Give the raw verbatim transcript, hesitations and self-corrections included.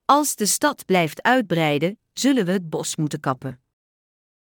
Als de stad blijft uitbreiden, zullen we het bos moeten kappen.